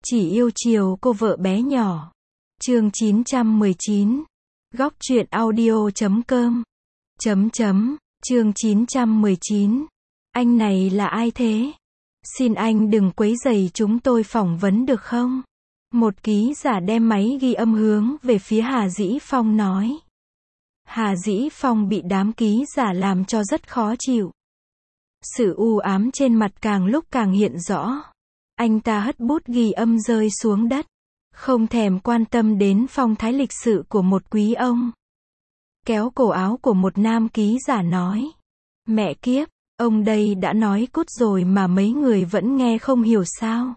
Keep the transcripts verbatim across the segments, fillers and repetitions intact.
Chỉ yêu chiều cô vợ bé nhỏ. Chương chín trăm mười chín. Góc truyện audio chấm com. Chấm chấm. Chương chín trăm mười chín. Anh này là ai thế? Xin anh đừng quấy rầy chúng tôi phỏng vấn được không? Một ký giả đem máy ghi âm hướng về phía Hà Dĩ Phong nói. Hà Dĩ Phong bị đám ký giả làm cho rất khó chịu. Sự u ám trên mặt càng lúc càng hiện rõ. Anh ta hất bút ghi âm rơi xuống đất, không thèm quan tâm đến phong thái lịch sự của một quý ông. Kéo cổ áo của một nam ký giả nói. Mẹ kiếp, ông đây đã nói cút rồi mà mấy người vẫn nghe không hiểu sao?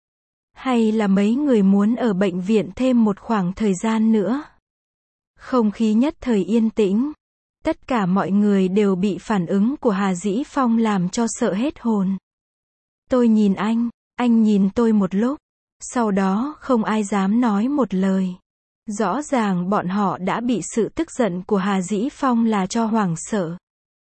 Hay là mấy người muốn ở bệnh viện thêm một khoảng thời gian nữa? Không khí nhất thời yên tĩnh. Tất cả mọi người đều bị phản ứng của Hà Dĩ Phong làm cho sợ hết hồn. Tôi nhìn anh, anh nhìn tôi một lúc. Sau đó không ai dám nói một lời. Rõ ràng bọn họ đã bị sự tức giận của Hà Dĩ Phong là cho hoảng sợ.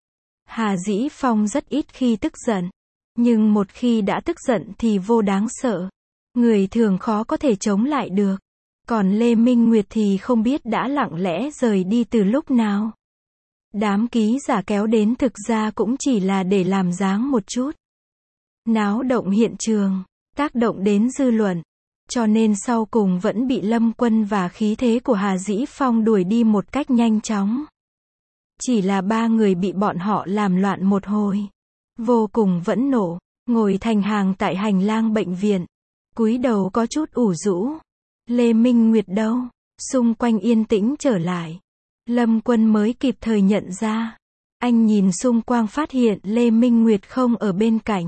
Hà Dĩ Phong rất ít khi tức giận. Nhưng một khi đã tức giận thì vô đáng sợ. Người thường khó có thể chống lại được. Còn Lê Minh Nguyệt thì không biết đã lặng lẽ rời đi từ lúc nào. Đám ký giả kéo đến thực ra cũng chỉ là để làm dáng một chút. Náo động hiện trường, tác động đến dư luận. Cho nên sau cùng vẫn bị Lâm Quân và khí thế của Hà Dĩ Phong đuổi đi một cách nhanh chóng. Chỉ là ba người bị bọn họ làm loạn một hồi. Vô cùng vẫn nộ, ngồi thành hàng tại hành lang bệnh viện. Cúi đầu có chút ủ rũ. Lê Minh Nguyệt đâu? Xung quanh yên tĩnh trở lại. Lâm Quân mới kịp thời nhận ra. Anh nhìn xung quanh phát hiện Lê Minh Nguyệt không ở bên cạnh.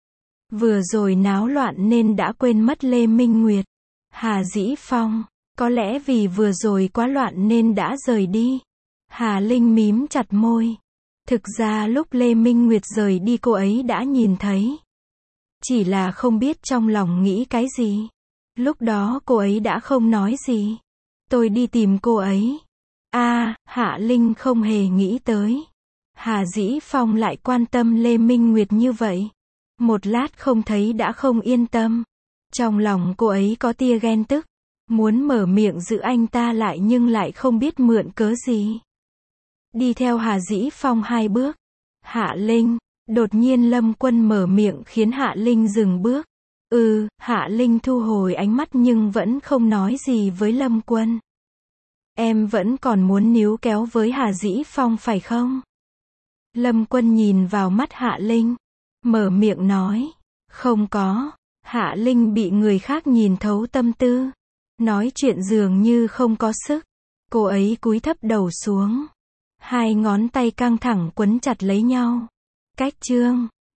Vừa rồi náo loạn nên đã quên mất Lê Minh Nguyệt. Hà Dĩ Phong, có lẽ vì vừa rồi quá loạn nên đã rời đi. Hà Linh mím chặt môi. Thực ra lúc Lê Minh Nguyệt rời đi cô ấy đã nhìn thấy. Chỉ là không biết trong lòng nghĩ cái gì. Lúc đó cô ấy đã không nói gì. Tôi đi tìm cô ấy. A, à, Hạ Linh không hề nghĩ tới. Hà Dĩ Phong lại quan tâm Lê Minh Nguyệt như vậy. Một lát không thấy đã không yên tâm. Trong lòng cô ấy có tia ghen tức. Muốn mở miệng giữ anh ta lại nhưng lại không biết mượn cớ gì. Đi theo Hà Dĩ Phong hai bước. Hạ Linh. Đột nhiên Lâm Quân mở miệng khiến Hạ Linh dừng bước. Ừ, Hạ Linh thu hồi ánh mắt nhưng vẫn không nói gì với Lâm Quân. Em vẫn còn muốn níu kéo với Hà Dĩ Phong phải không? Lâm Quân nhìn vào mắt Hạ Linh. Mở miệng nói. Không có. Hạ Linh bị người khác nhìn thấu tâm tư. Nói chuyện dường như không có sức. Cô ấy cúi thấp đầu xuống. Hai ngón tay căng thẳng quấn chặt lấy nhau. Cách chương.